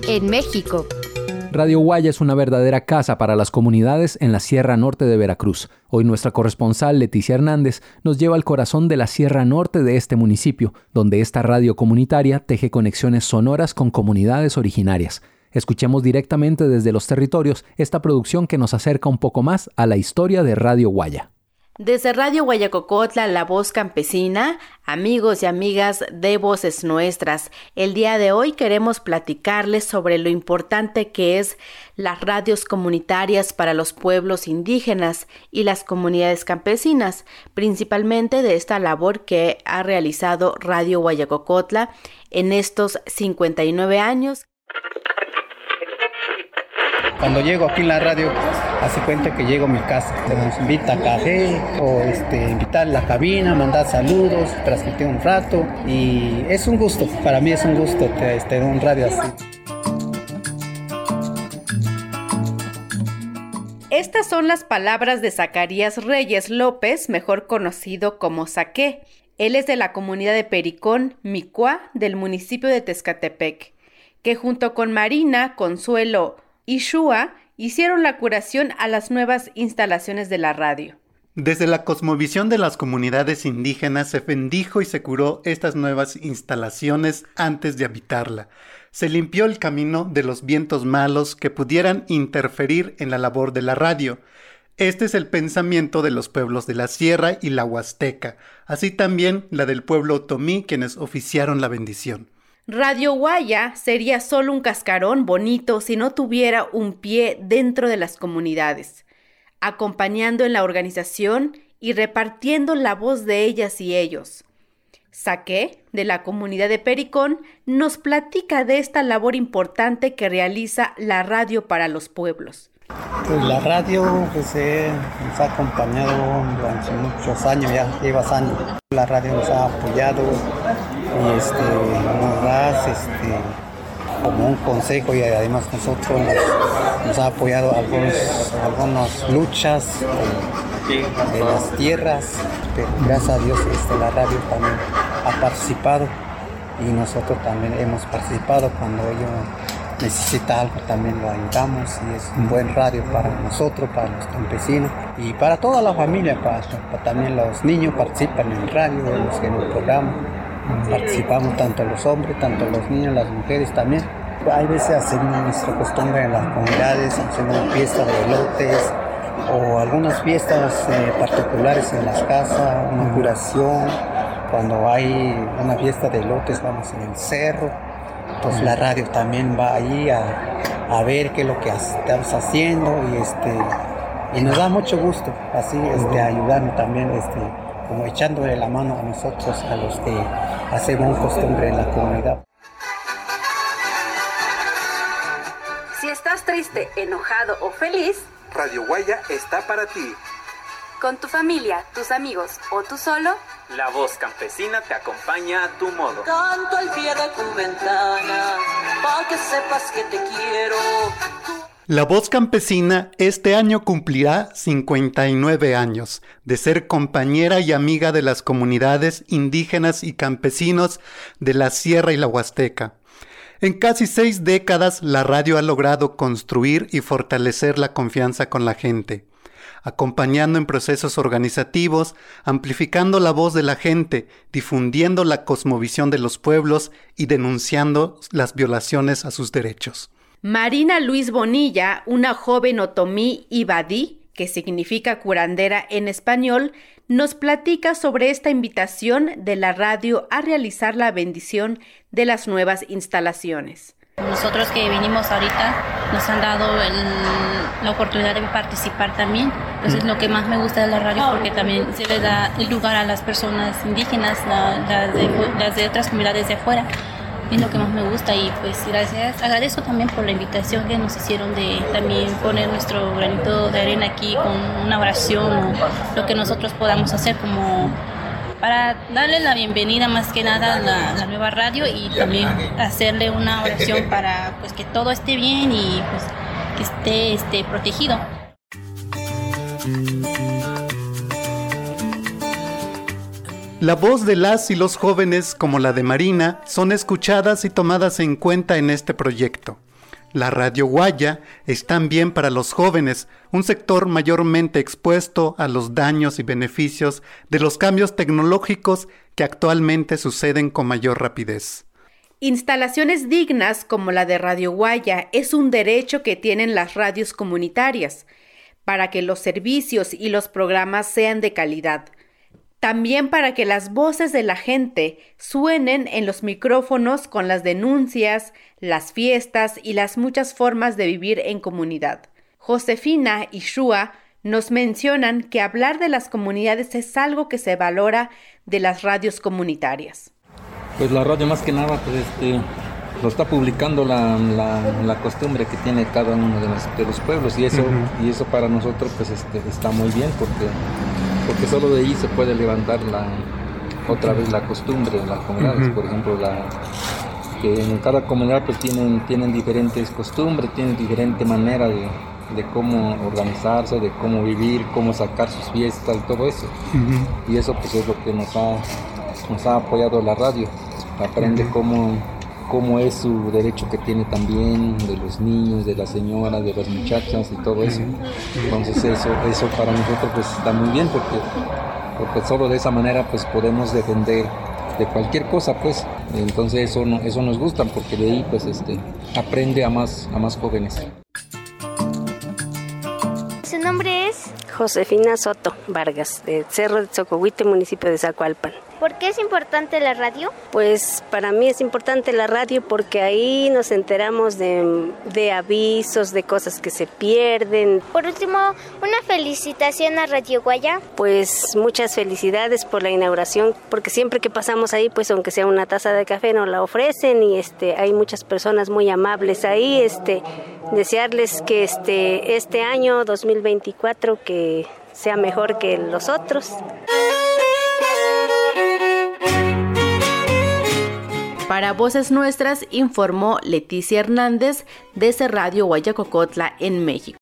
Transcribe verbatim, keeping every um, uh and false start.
en México. Radio Guaya es una verdadera casa para las comunidades en la Sierra Norte de Veracruz. Hoy nuestra corresponsal Leticia Hernández nos lleva al corazón de la Sierra Norte de este municipio, donde esta radio comunitaria teje conexiones sonoras con comunidades originarias. Escuchemos directamente desde los territorios esta producción que nos acerca un poco más a la historia de Radio Guaya. Desde Radio Guayacocotla, La Voz Campesina, amigos y amigas de Voces Nuestras, el día de hoy queremos platicarles sobre lo importante que es las radios comunitarias para los pueblos indígenas y las comunidades campesinas, principalmente de esta labor que ha realizado Radio Guayacocotla en estos cincuenta y nueve años. Cuando llego aquí en la radio, hace cuenta que llego a mi casa. Nos invita a café o este, invitar a la cabina, mandar saludos, transmitir un rato. Y es un gusto, para mí es un gusto tener un radio así. Estas son las palabras de Zacarías Reyes López, mejor conocido como Zaqué. Él es de la comunidad de Pericón, Micuá, del municipio de Tezcatepec, que junto con Marina, Consuelo y Shua hicieron la curación a las nuevas instalaciones de la radio. Desde la cosmovisión de las comunidades indígenas se bendijo y se curó estas nuevas instalaciones antes de habitarla. Se limpió el camino de los vientos malos que pudieran interferir en la labor de la radio. Este es el pensamiento de los pueblos de la Sierra y la Huasteca, así también la del pueblo otomí, quienes oficiaron la bendición. Radio Guaya sería solo un cascarón bonito si no tuviera un pie dentro de las comunidades, acompañando en la organización y repartiendo la voz de ellas y ellos. Zaqué, de la comunidad de Pericón, nos platica de esta labor importante que realiza la radio para los pueblos. Pues la radio pues, eh, nos ha acompañado durante muchos años, ya llevas años. La radio nos ha apoyado y este, nos da este, como un consejo y además nosotros nos, nos ha apoyado algunos, algunas luchas de, de las tierras, pero gracias a Dios este, la radio también ha participado y nosotros también hemos participado cuando ellos necesita algo, también lo ayudamos y es un buen radio para nosotros, para los campesinos y para toda la familia, para, para también los niños participan en el radio, los que en el programa participamos tanto los hombres, tanto los niños, las mujeres también. Hay veces hacemos nuestra costumbre en las comunidades, hacemos fiestas de elotes o algunas fiestas eh, particulares en las casas, una curación, cuando hay una fiesta de elotes vamos en el cerro. Pues la radio también va ahí a, a ver qué es lo que estamos haciendo y este y nos da mucho gusto así este ayudarnos también este como echándole la mano a nosotros a los que hacemos costumbre en la comunidad. Si estás triste, enojado o feliz, Radio Guaya está para ti. Con tu familia, tus amigos o tú solo, La Voz Campesina te acompaña a tu modo. Canto al pie de tu ventana, pa' que sepas que te quiero. La Voz Campesina este año cumplirá cincuenta y nueve años de ser compañera y amiga de las comunidades indígenas y campesinos de la Sierra y la Huasteca. En casi seis décadas, la radio ha logrado construir y fortalecer la confianza con la gente, acompañando en procesos organizativos, amplificando la voz de la gente, difundiendo la cosmovisión de los pueblos y denunciando las violaciones a sus derechos. Marina Luis Bonilla, una joven otomí ibadí, que significa curandera en español, nos platica sobre esta invitación de la radio a realizar la bendición de las nuevas instalaciones. Nosotros que vinimos ahorita nos han dado el, la oportunidad de participar también. Entonces lo que más me gusta de la radio porque también se le da el lugar a las personas indígenas, la, las, de, las de otras comunidades de afuera. Es lo que más me gusta y pues gracias, agradezco también por la invitación que nos hicieron de también poner nuestro granito de arena aquí con una oración o lo que nosotros podamos hacer como para darle la bienvenida más que nada a la, la nueva radio y también hacerle una oración para pues que todo esté bien y pues que esté, esté protegido. La voz de las y los jóvenes, como la de Marina, son escuchadas y tomadas en cuenta en este proyecto. La Radio Guaya es también para los jóvenes, un sector mayormente expuesto a los daños y beneficios de los cambios tecnológicos que actualmente suceden con mayor rapidez. Instalaciones dignas como la de Radio Guaya es un derecho que tienen las radios comunitarias para que los servicios y los programas sean de calidad. También para que las voces de la gente suenen en los micrófonos con las denuncias, las fiestas y las muchas formas de vivir en comunidad. Josefina y Shua nos mencionan que hablar de las comunidades es algo que se valora de las radios comunitarias. Pues la radio más que nada pues este, lo está publicando la, la, la costumbre que tiene cada uno de los, de los pueblos y eso, uh-huh. y eso para nosotros pues este, está muy bien porque... porque solo de ahí se puede levantar la, otra vez la costumbre en las comunidades. Uh-huh. Por ejemplo, la, que en cada comunidad pues tienen, tienen diferentes costumbres, tienen diferente manera de, de cómo organizarse, de cómo vivir, cómo sacar sus fiestas y todo eso. Uh-huh. Y eso pues es lo que nos ha, nos ha apoyado la radio. Aprende uh-huh. cómo, cómo es su derecho que tiene también de los niños, de las señoras, de las muchachas y todo eso. Entonces eso, eso para nosotros pues está muy bien porque, porque solo de esa manera pues podemos defender de cualquier cosa pues. Entonces eso, no, eso nos gusta porque de ahí pues este, aprende a más, a más jóvenes. ¿Su nombre es? Josefina Soto Vargas, de Cerro de Xocohuite, municipio de Zacualpan. ¿Por qué es importante la radio? Pues para mí es importante la radio porque ahí nos enteramos de, de avisos, de cosas que se pierden. Por último, una felicitación a Radio Guaya. Pues muchas felicidades por la inauguración, porque siempre que pasamos ahí, pues aunque sea una taza de café nos la ofrecen y este hay muchas personas muy amables ahí. Este, desearles que este, este año dos mil veinticuatro que sea mejor que los otros. Para Voces Nuestras informó Leticia Hernández desde Radio Guayacocotla en México.